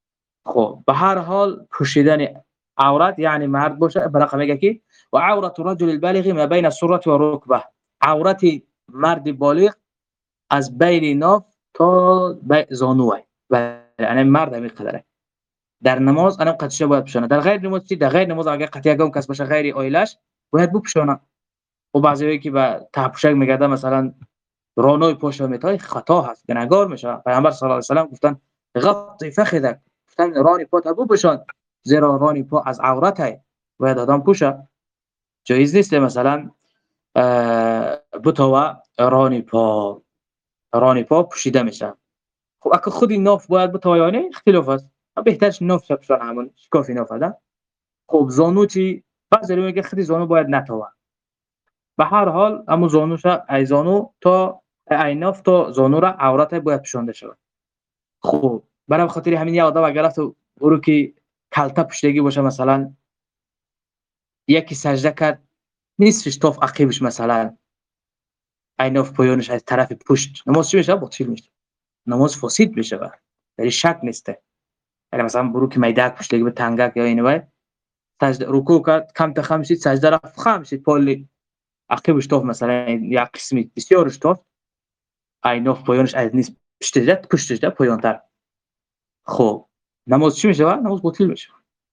خب به هر حال پوشیدن عورت یعنی مرد باشه، برقم میگه که و عورت الرجل البالغ ما بین السره و الركبه، عورت مرد بالغ از بین ناف تا زانو، یعنی مرد همین قدره در نماز انا قدشه باید بپوشونه، در غیر نماز چی؟ در غیر نماز اگه قطعه گم کس باشه غیر آیلش باید بپوشونه. و بعضی که با تپوشک میگردن مثلا رانوی پوشو میتای خطا هست، گناهگار میشه. پیامبر صلی الله علیه و سلم گفتن غطی فخذک، گفتن رانی پا تو بپوشون زیرا رانی پا از عورته باید آدم پوشه، جایز نیست مثلا بتوا رانی پا رانی پا پوشیده میشه. خب اگه خودی ناف باید بتوانه اختلاف است. بهترش ناف شبشان همون شکافی ناف ده. خب زانو چی؟ بعضی میگه خودی زانو باید نتوان. به هر حال همون زانوش ای زانو تا ای ناف تا زانو را عورت باید پوشانده شود. خب برای خاطر همین یه آدم اگر رفت برو که کلتا پشتگی باشه مثلا یکی سجده کرد نیستش توف عقیبش مثلا ای ناف پایانش از طرف پشت نماز چی میشه؟ باطل میشه. نماز فاسد میشه. در شک نیسته. یعنی مثلا برو که میدک پشتگی به تنگک یا اینو سجده رکوع کرد کم تا خمسید سجده رفت خمسید پالی عقیبش توف مثلا یا قسمی بسیارش توف ای ناف پایانش از نیست پشتجده پشتجده پایانتر. خب نماز چی میشه؟ نماز باطل میشه.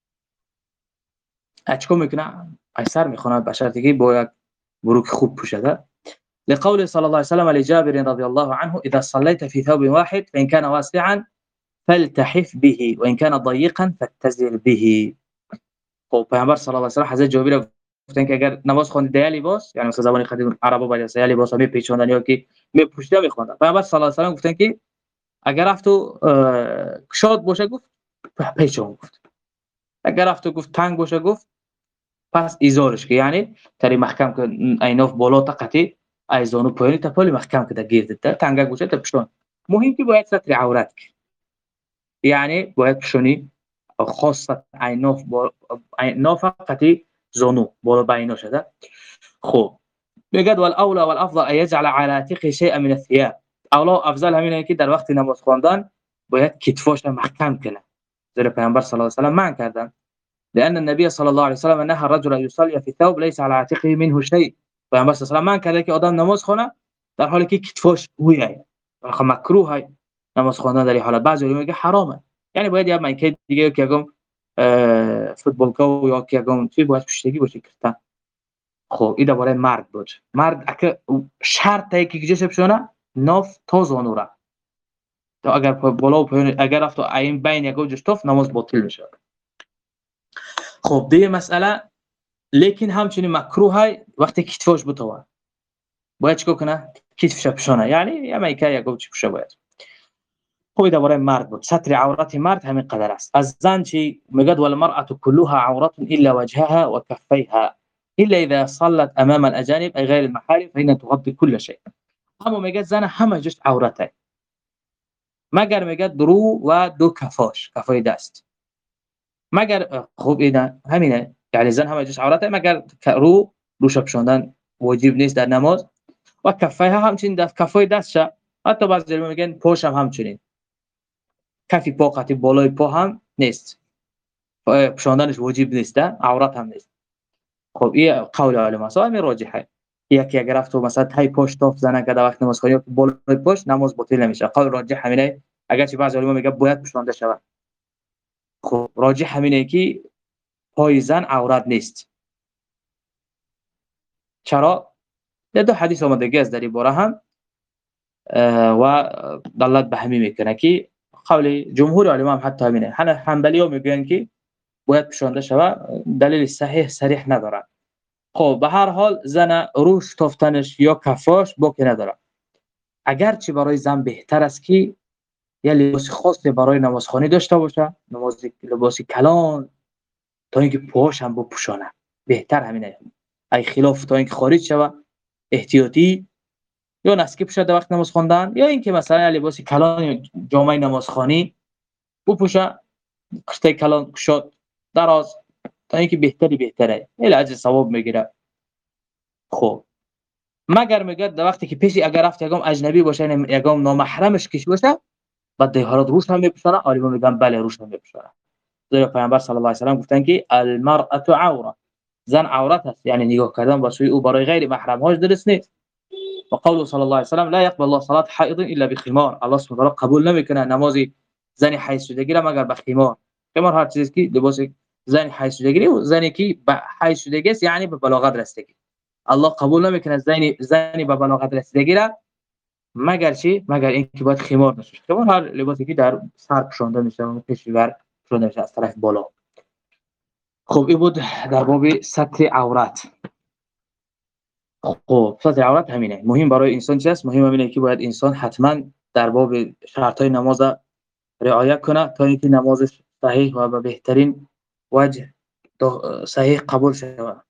چیکار میکنه؟ ایسر میخونه به شرطی که باید بروک خوب پوشیده. لقول صلى الله عليه وسلم لجابر رضي الله عنه إذا صليت في ثوب واحد فإن كان واسعا فالتحف به وإن كان ضيقا فاتزر به. خب پیامبر صلی الله علیه و سلم حضرت جابر گفتن که اگر نماز خواندید در لباس یعنی مثلا زبان قدیم عربا باید از لباس می پیچوندن یا که می پوشیده میخوندن. پیامبر صلی الله علیه و سلم گفتن که اگر رفت و شاد باشه گفت پیچون گفت. اگر رفت و گفت تنگ باشه گفت پس ایزارش که یعنی تری محکم که ایناف بالا تقتی ایزانو پایینی تا پالی محکم که در گیرد تا تنگک باشه تا پشتون. مهم که باید ستر عورت یعنی باید پشونی خاصت ایناف با ایناف قتی زانو بالا بینا شده. خب میگه ول اولى والافضل ان يجعل على عاتقه شيئا من الثياب. اولا افضل همینه که در وقت نماز خواندن باید کتفاش محکم کنه. زیرا پیامبر صلی الله علیه و سلم منع کردن. لأن النبي صلى الله عليه وسلم نهى الرجل أن يصلي في ثوب ليس على عاتقه منه شيء. پیامبر صلی الله علیه و سلم منع کرده که آدم نماز خونه در حالی که کتفاش ویه. خب مکروه نماز خواندن در این حالت. بعضی میگه حرامه. یعنی باید یا مایک دیگه که اگم فوتبال کو یا که اگم چی باید پشتگی باشه کرتا. خب این برای مرد بود. مرد اگه شرط ای که جسم شونه ناف تا زانو را. تا اگر بالا و پایین اگر رفت این بین یک جفتف نماز باطل میشه. خب دیگه مسئله لیکن همچنین مکروه وقتی کتفش بتوان باید چیکار کنه؟ کتفش پوشانه یعنی یا میکه یا گوچ پوشه باید. خب این برای مرد بود. ستر عورت مرد همین قدر است. از زن چی میگه والمرأة كلها عورت الا وجهها وكفيها الا اذا صلت امام الاجانب اي غير المحارم فإنها تغطي كل شيء. اما میگه زن همه جست عورته مگر میگه درو و دو کفاش کفای دست مگر. خوب اینا همینه یعنی زن همه جس عورته مگر رو روش پوشاندن واجب نیست در نماز و کفایها همچنین دست کفای دستش حتی بعضی میگن پاش هم همچنین کفی پا قطعی بالای پا هم نیست پوشاندنش واجب نیست عورت هم نیست. خب این قول علما است همین راجحه. یکی اگر رفت مثلا تای پاش تاف زنه که در وقت نماز خوانی بالای پاش نماز باطل نمیشه. قول راجح همینه اگرچه بعضی علما میگه باید پوشانده شود. خب راجح همینه که پای زن عورت نیست. چرا؟ دو حدیث اومده است در این باره هم و دلالت به همین میکنه که قول جمهور علما هم حتی همینه. حنبلی‌ها میگن که باید پوشانده شود دلیل صحیح صریح نداره. خب به هر حال زن روش تافتنش یا کفاش باکی نداره. اگرچه برای زن بهتر است که یه لباس خاص برای نمازخوانی داشته باشه نماز لباس کلان تا اینکه پاش هم بپوشانه بهتر همینه. ای خلاف تا اینکه خارج شوه احتیاطی یا نسکی پوشه در وقت نماز خواندن یا اینکه مثلا لباس کلان یا جامه نمازخوانی بپوشه کشته کلان کشاد دراز تا اینکه بهتری بهتره الی اجر ثواب میگیره. خب مگر میگه در وقتی که پیش اگر رفت یگام اجنبی باشه یگام نامحرمش کش باشه بعد در حالت روش هم میپوشونه عالم میگن بله روش هم میپوشونه. زیرا پیامبر صلی الله علیه و سلم گفتن که المرأة عوره زن عورت است یعنی نگاه کردن با سوی او برای غیر محرم هاش درست نیست. و قول صلی الله علیه و سلم لا يقبل الله صلاه حائض الا بخمار. الله سبحانه و تعالی قبول نمیکنه نماز زن حیض شدگی را مگر با خمار. خمار هر چیزی که لباس زن حیض شدگی و زنی که حیض شدگی است یعنی به بلاغت رسیدگی الله قبول نمیکنه زنی زنی به بلاغت رسیدگی را مگر چی مگر اینکه باید خمار باشه. خمار هر لباسی که در سر پوشانده میشه و پیشور پوشانده میشه از طرف بالا. خب این بود در باب ستر عورت. خب ستر عورت همینه. مهم برای انسان چی است؟ مهم همینه که باید انسان حتما در باب شرط‌های نماز رعایت کنه تا اینکه نمازش صحیح و به بهترین وجه صحیح قبول شود.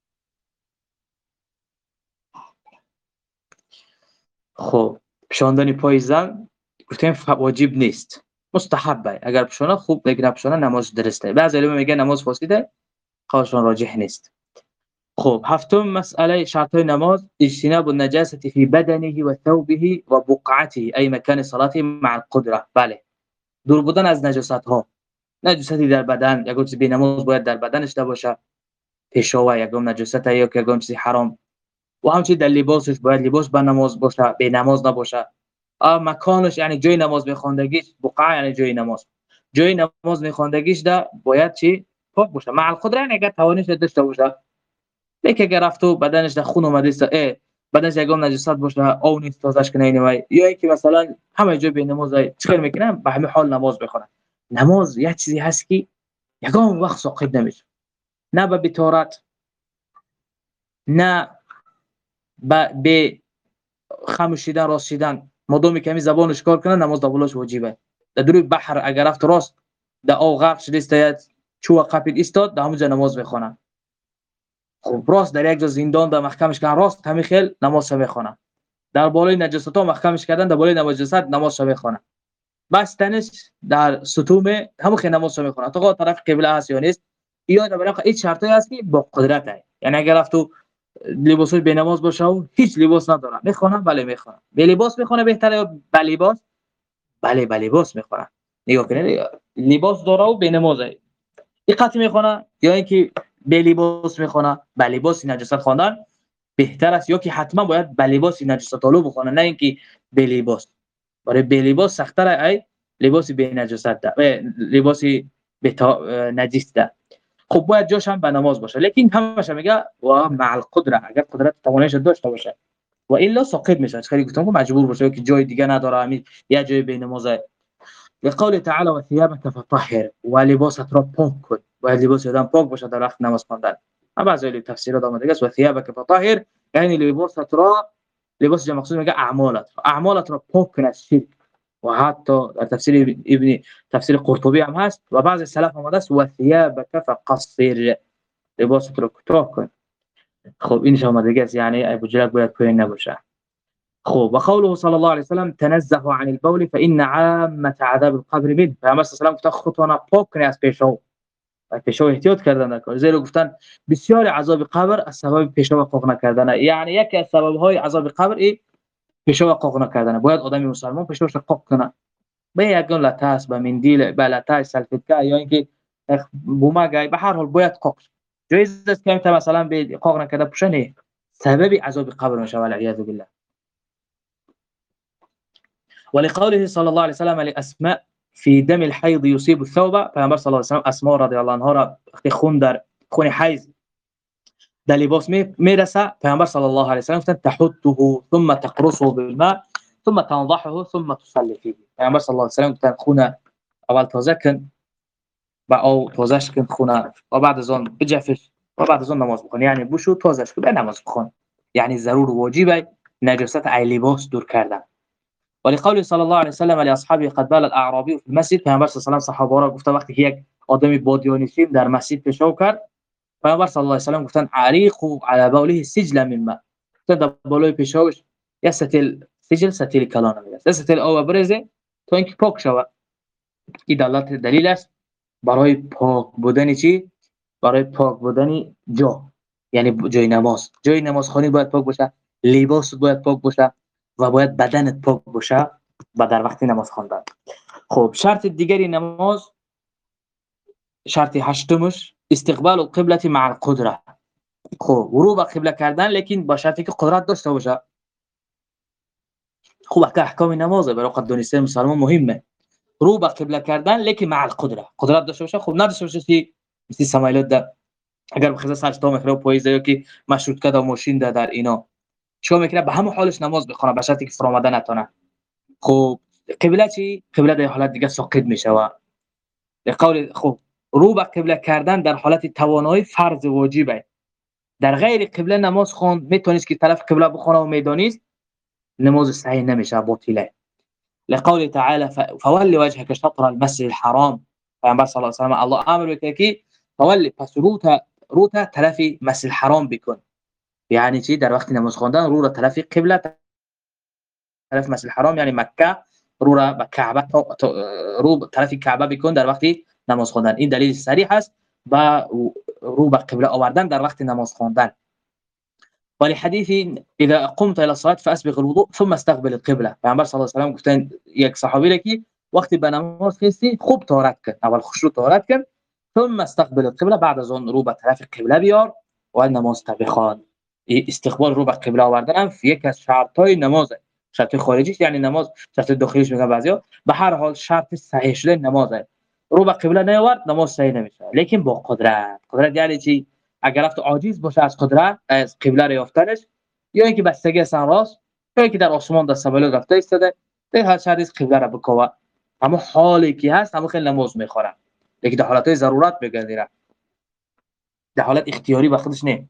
خب پوشاندن پای زن گفتیم واجب نیست، مستحبه. اگر پوشانه خوب، اگر نپوشانه نماز درسته. بعضی علما میگن نماز فاسده، قولشون راجح نیست. خب هفتم مسئله شرط‌های نماز اجتناب النجاسة في بدنه و ثوبه و بقعته ای مکان صلاته مع القدره. بله، دور بودن از نجاست ها. نجاستی در بدن، یگان چیزی به نماز باید در بدنش نباشه، پیشاوه یگان نجاست یا که یگان چیزی حرام. و همچنین در لباسش باید لباس به نماز باشه، به نماز نباشه. مکانش یعنی جای نماز میخواندگیش، بقعه یعنی جای نماز، جای نماز میخواندگیش ده باید چی پاک باشه. مع القدره یعنی اگر توانش داشته باشه. لیکن اگر رفتو بدنش در خون اومده است، ای بدنش یگان نجاست باشه او نیست تازهش کنه اینوای، یا اینکه مثلا همه جای به نماز چیکار میکنن به همین حال نماز بخونن. نماز یه چیزی هست که یگان وقت ساقط نمیشه، نه به بتارت، نه به خاموشیدن راسیدن. مادامی که همین زبانش کار کنه نماز داولاش واجبه. در دور بحر اگر رفت راست در او غرق شده است، چو قپید استاد در همونجا نماز بخونه. خب راست در یک جا زندان در محکمش کردن راست همین خیل نماز میخونه. در بالای نجاست ها محکمش کردن در بالای نجاست نماز میخونه. بستنش در ستوم همون خیل نماز میخونه. تا طرف قبله هست یا نیست، یا در بالا هیچ شرطی هست که با قدرت است. یعنی اگر رفت تو لباسش به نماز باشه و هیچ لباس نداره میخونه، بله میخونه. به لباس میخونه بهتره یا به لباس؟ بله به لباس میخونه. نگاه کنید لباس داره و به نماز دقت میخونه، یا اینکه به لباس میخونه. به لباس نجاست خواندن بهتر است، یا که حتما باید به لباس نجاست طالب بخونه، نه اینکه به لباس. برای به لباس سخت‌تر ای لباس به نجاست ده، لباس به نجس ده. خب باید جاش هم به نماز باشه، لیکن همش میگه و مع القدره، اگر قدرت توانش داشته باشه و الا ساقط میشه. خیلی گفتم که مجبور باشه که جای دیگه نداره، همین یه جای به نماز. به قول تعالی و ثيابك فطهر، و لباست را پاک کن، و لباس آدم پاک باشه در وقت نماز خواندن. بعضی تفسیرات آمده است و ثيابك فطهر یعنی لباست را، لباس جمع مقصود میگه اعمالت، اعمالت را پاک کن از شرک. و حتی در تفسیر ابن تفسیر قرطبی هم هست و بعضی سلف آمده است و ثيابك فقصر، لباست را کوتاه کن. خب این آمده است یعنی ابو جلال باید پایین نباشه. خب و قوله صلی الله علیه و سلم تنزه عن البول فان عامه عذاب القبر منه. پیامبر صلی الله علیه و سلم گفت خودتون پاک کنید از پیشو. و پیشو احتیاط کردن در زیرا گفتن بسیار عذاب قبر از سبب پیشو پاک نکردن. یعنی یکی از سبب های عذاب قبر ای پیشو پاک نکردن. باید آدم مسلمان پیشوش پاک کنه. به یگان لطاس به مندیل به لطاس سلفتکا یا اینکه بومگای به هر حال باید پاک. جایز است که مثلا به پاک نکرده پوشنه سبب عذاب قبر میشه والعیاذ بالله. ولقوله صلى الله عليه وسلم لأسماء في دم الحيض يصيب الثوب، پیامبر صلی الله علیه و سلم اسماء رضی الله عنها را خون در خون حیض در لباس میرسه، پیامبر صلی الله علیه و سلم گفتن تحته ثم تقرصه بالماء ثم تنضحه ثم تصلي فيه. پیامبر صلی الله علیه و سلم گفتن خون اول تازه کن و او تازهش کن خون و بعد از آن بجفش و بعد از آن نماز بخون. یعنی بشو تازهش کن نماز بخون. یعنی ضرور واجبه نجاست ای لباس دور کردن. ولقول صلی الله علیه و سلم لاصحابه قد بال الاعرابی فی المسجد، پیامبر صلی الله علیه و سلم صحابه را گفته وقتی که یک آدمی بادیانشین در مسجد پیشو کرد، پیامبر صلی الله علیه و سلم گفتن عریقوا علی بوله سجلا من ماء. در بالای پیشوش یا ستل سجل ستل کلان میاد، ستل او برزه تا اینکه پاک شود. این دلالت دلیل است برای پاک بودن چی؟ برای پاک بودن جا، یعنی جای نماز. جای نماز خانی باید پاک باشه، لباس باید پاک باشه و باید بدنت پاک باشه و در وقت نماز خواندن. خب شرط دیگری نماز، شرط هشتمش استقبال القبلة مع القدره. خب رو به قبله کردن لیکن با شرطی که قدرت داشته باشه. خب احکام نمازه برای قد دونسته مسلمان مهمه. رو به قبله کردن لیکن مع القدره، قدرت داشته باشه. خب نداشته باشه چی مثل سمایلات ده، اگر بخواد سرش تا مخرو پاییزه یا که مشروط کرده ماشین ده در اینا چیکار میکنه؟ به همون حالش نماز بخونه به شرطی که فرامده نتونه. خب قبله چی؟ قبله در حالت دیگه ساقط میشه. و به قول خب رو به قبله کردن در حالت توانایی فرض واجبه. در غیر قبله نماز خوند میتونید که طرف قبله بخونه و میدانید نماز صحیح نمیشه، باطله. لقول تعالى فول وجهك شطر المسجد الحرام. پیامبر صلی الله علیه و الله امر میکنه که فول، پس رو تا رو تا طرف مسجد الحرام بکن. یعنی چی؟ در وقت نماز خواندن رو را طرف قبله، طرف مسجد الحرام یعنی مکه، رو را به کعبه، رو طرف کعبه بکن در وقت نماز خواندن. این دلیل صریح است با رو به قبله آوردن در وقت نماز خواندن. ولی حدیث اذا قمت الى الصلاه فاسبغ الوضوء ثم استقبل القبله. پیامبر صلی الله علیه و آله گفتن یک صحابی را که وقتی به نماز خستی خوب طهارت کن، اول خشوع طهارت کن، ثم استقبل القبله، بعد از اون رو به طرف قبله بیار و نماز بخوان. استقبال رو به قبله آوردن یک از شرطای نمازه. شرط خارجیش یعنی نماز، شرط داخلیش میگن بعضیا. به هر حال شرط صحیح شدن نمازه. رو به قبله نیاورد نماز صحیح نمیشه، لیکن با قدرت. قدرت یعنی چی؟ اگر رفت عاجز باشه از قدرت، از قبله را یافتنش، یا اینکه بستگی سن راست، یا اینکه در آسمان دست بالا رفته ایستاده، در هر شرطی قبله را بکوه. اما حالی که هست همون خیلی نماز میخوره، لیکن در حالت ضرورت بگذره، در حالت اختیاری به خودش نه.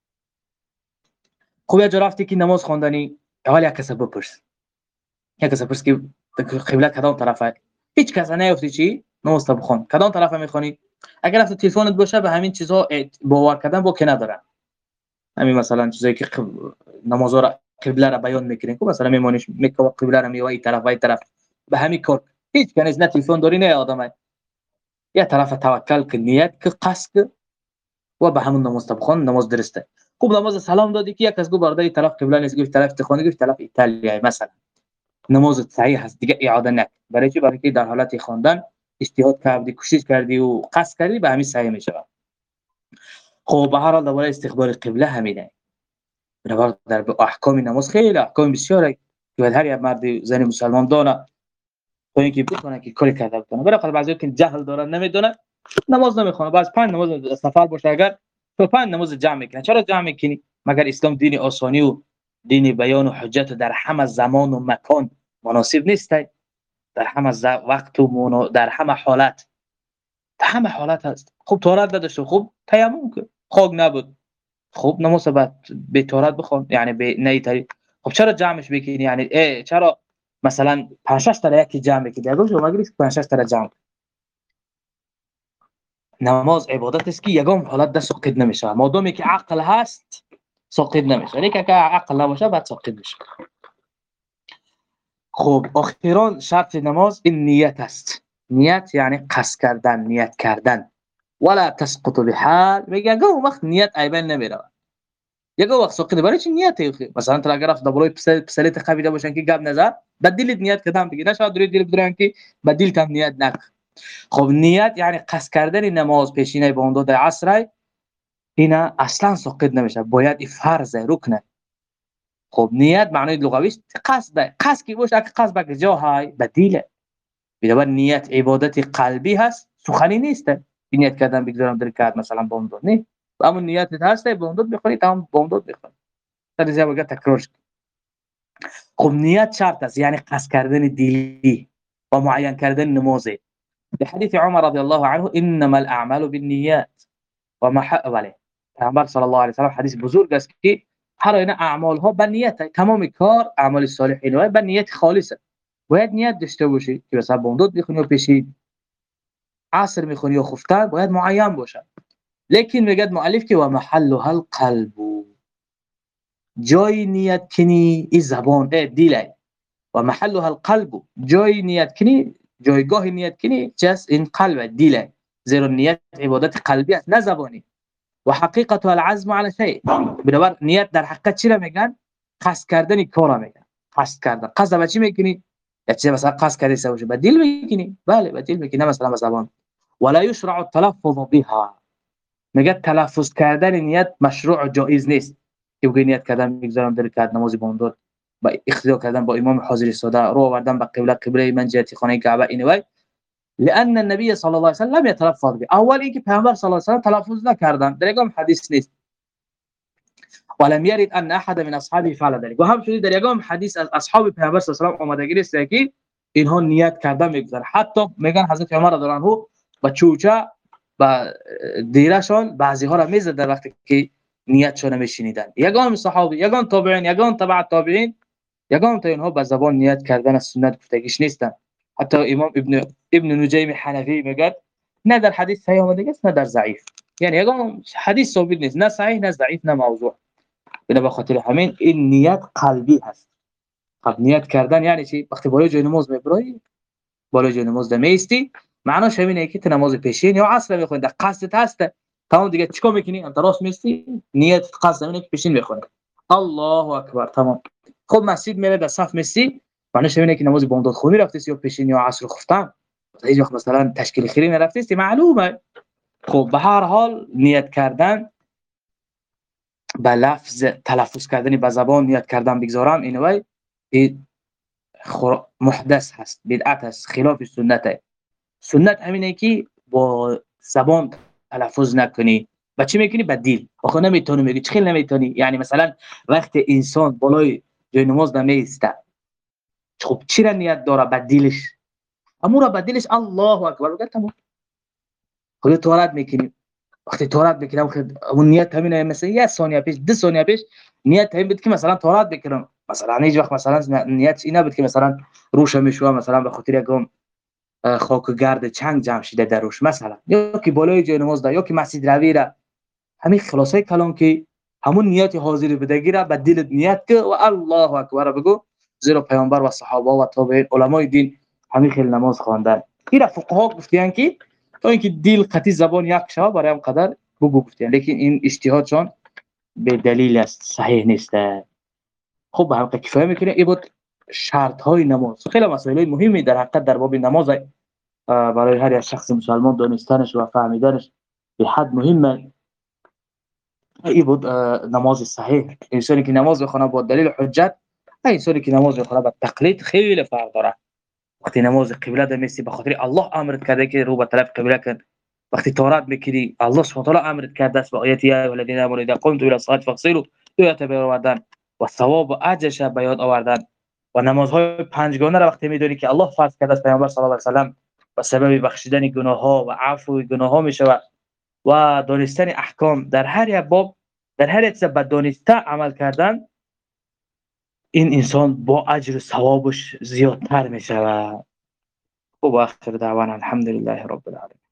خوب یه جا رفتی که نماز خواندنی، اول یک کس بپرس، یک کس بپرس که قبله کدام طرفه. هیچ کس نیافتی چی نماز بخون، کدام طرفه میخونی. اگر رفت تلفنت باشه به همین چیزا باور کردن با که نداره. همین مثلا چیزایی که نمازها را قبله را بیان میکنین، خب مثلا میمونیش میگه قبله را میوای طرف وای طرف، به همین کار هیچ کنیز نه تلفن داری نه آدمه، یا طرف توکل کن، نیت که قصد و به همون نماز بخون، نماز درسته. خوب نماز سلام دادی که یک از گو برده طرف قبله نیست، گفت طرف تخونه، گفت طرف ایتالیا مثلا، نماز صحیح هست دیگه، اعاده نکن. برای چی؟ برای که در حالت خواندن اجتهاد کردی، کوشش کردی و قصد کردی، به همین صحیح میشه. خب به هر حال دوباره استقبال قبله همینه. بنابراین در احکام نماز خیلی احکام بسیاره که هر یک مرد زن مسلمان دونه تا اینکه بتونه که کاری کرده بتونه. برای خاطر بعضی که جهل دارن نمیدونه نماز نمیخونه، بعض پنج نماز سفر باشه اگر تو پنج نماز جمع میکنه. چرا جمع میکنی؟ مگر اسلام دین آسانی و دین بیان و حجت در همه زمان و مکان مناسب نیست؟ در همه وقت و در همه حالت، در همه حالت هست. خب طهارت نداشت، خب تیمم کن، خاک نبود، خب نماز به طهارت بخون، یعنی به نیتی. خب چرا جمعش بکنی؟ یعنی ای چرا مثلا پنج شش تا یکی جمع بکنی؟ اگه شما مجلس پنج شش تا جمع. نماز عبادت است که یگام حالت دست ساقط نمیشه، مادامی که عقل هست ساقط نمیشه، لیکن اگه عقل نباشه بعد ساقط میشه. خب اخیرا شرط نماز این نیت است. نیت یعنی قصد کردن، نیت کردن. ولا تسقط بحال، میگه اگه اون وقت نیت عیبن نمیره، یک وقت ساقط. برای چی نیت؟ مثلا تو اگر رفت دبلوی پسلیت قبیله باشن که گپ نظر بدیل نیت کردم بگی نشد دورید دل بدرن که بدیل کم نیت نک. خب نیت یعنی قصد کردن نماز پیشینه به اون در عصر، اینا اصلا ساقط نمیشه، باید فرض رکنه. خب نیت معنی لغویش قصد، قصد کی باشه که قصد به جا های بدیل. بنابر نیت عبادت قلبی هست، سخنی نیست. نیت کردن بگذارم در کار مثلا بوندو نه، اما نیت هست بوندو بخونی تمام بوندو بخونی در زیاد وقت تکرار شد. خب نیت شرط است، یعنی قصد کردن دلی و معین کردن نمازه. به حدیث عمر رضی الله عنه انما الاعمال بالنیات و محل. پیامبر صلی الله علیه و سلم حدیث بزرگ است که هر اینا اعمال ها به نیت، تمام کار اعمال صالحین و به نیت خالصه. باید نیت داشته باشی که مثلا بوندو بخونی و پیشی عصر میخونی یا خفتن باید معین باشه. لیکن میگه مؤلف که و محلها القلب، جای نیت کنی این زبان ای دل، و محلها القلب، جای نیت کنی، جایگاه نیت کنی جس این قلب دل، زیرا نیت عبادت قلبی است نه زبانی. و حقیقت العزم علی شیء، بنابر نیت در حقیقت چی را میگن؟ قصد کردن کارا میگن. قصد کردن، قصد به چی میکنی؟ یا چه مثلا قصد کردی سوشه به دل میکنی؟ بله به دل میکنی، مثلا به زبان. ولا يشرع التلفظ بها، میگه تلفظ کردن نیت مشروع جایز نیست که بگی نیت کردن میگذارم در کات نماز بوندور با اقتدا کردن با امام حاضر ساده رو آوردن به قبله، قبله من جهت خانه کعبه اینوای. لان النبي صلی الله علیه و سلم يتلفظ به، اول اینکه پیامبر صلی الله علیه و سلم تلفظ نکردن، در یگام حدیث نیست. ولم يرد ان احد من اصحابه فعل ذلك، و همچنین در یگام حدیث از اصحاب پیامبر صلی الله علیه و سلم آمدگی است که اینها نیت کردن میگذار. حتی میگن حضرت عمر رضی الله عنه با چوچه با دیرشان بعضی ها را میزد در وقتی که نیتشون نمیشنیدن. یگان صحابه، یگان تابعین، یگان تبع تابعین یگان تا اینها به زبان نیت کردن از سنت گفتگیش نیستن. حتی امام ابن ابن نجیم حنفی میگه نه در حدیث صحیح آمده است نه در ضعیف، یعنی یگان حدیث ثابت نیست، نه صحیح نه ضعیف نه موضوع. بنا به خاطر همین این نیت قلبی هست. خب نیت کردن یعنی چی؟ وقتی بالای جای نماز میبری، بالای جای نماز میستی، معناش همینه که تو نماز پیشین یا عصر میخونی، در قصدت هست. تمام دیگه چیکار میکنی؟ انت راست میستی، نیت قصد همینه که پیشین میخونی الله اکبر، تمام. خب مسجد میره در صف میستی، معناش همینه که نماز بامداد خونی رفتی یا پیشین یا عصر خفتن. هیچ وقت مثلا تشکیل خیری نرفتی، معلومه. خب به هر حال نیت کردن به لفظ تلفظ کردن به زبان نیت کردن بگذارم اینوای این محدث هست، بدعت هست، خلاف سنته. سنت همینه که با زبان تلفظ نکنی. با چی میکنی؟ با دل. آخه نمیتونی میگی چخیل نمیتونی، یعنی مثلا وقت انسان بالای جای نماز نمیسته، خب چی را نیت داره؟ با دلش، امورا با دلش الله اکبر بگه تمام. خود توالت میکنی، وقتی توالت میکنم اون نیت همینه، مثلا یک ثانیه پیش دو ثانیه پیش نیت همین بود که مثلا توالت بکنم، مثلا هیچ وقت مثلا نیت این نبود که مثلا روش میشوام مثلا به خاطر یکم خاک و گرد چنگ جمع شده در روش مثلا، یا که بالای جای نماز ده، یا که مسجد روی را. همین خلاصه کلام که همون نیت حاضر بدگی را به دل نیت که و الله اکبر بگو، زیرا پیامبر و صحابه و تابعین علمای دین همین خیلی نماز خواندن. این فقها گفتن که تا اینکه دل قطعی زبان یک شب برای هم قدر بگو گفتن، لیکن این اجتهادشان به دلیل است، صحیح نیست. خب به حق کفایه میکنه. این بود شرط های نماز. خیلی مسائل مهمی در حقیقت در باب نماز برای هر یک شخص مسلمان دانستنش و فهمیدنش به حد مهمه. این بود نماز صحیح. انسانی که نماز بخونه با دلیل حجت، انسانی که نماز بخونه با تقلید خیلی فرق داره. وقتی نماز قبله ده میسی به خاطر الله امرت کرده که رو به طرف قبله کن. وقتی طهارت میکنی الله سبحانه و تعالی امرت کرده است با آیه یا الذین آمنوا اذا قمتم الى الصلاه فاغسلوا وجوهکم بیاوردن و ثواب و اجرش به یاد آوردن. و نمازهای پنجگانه را وقتی میدونی که الله فرض کرده است، پیامبر صلی الله علیه و سلم و سبب بخشیدن گناه ها و عفو گناه ها میشود و دانستن احکام در هر یک باب، در هر یک به دانسته عمل کردن، این انسان با اجر و ثوابش زیادتر میشود. و آخر دعوانا الحمد لله رب العالمین.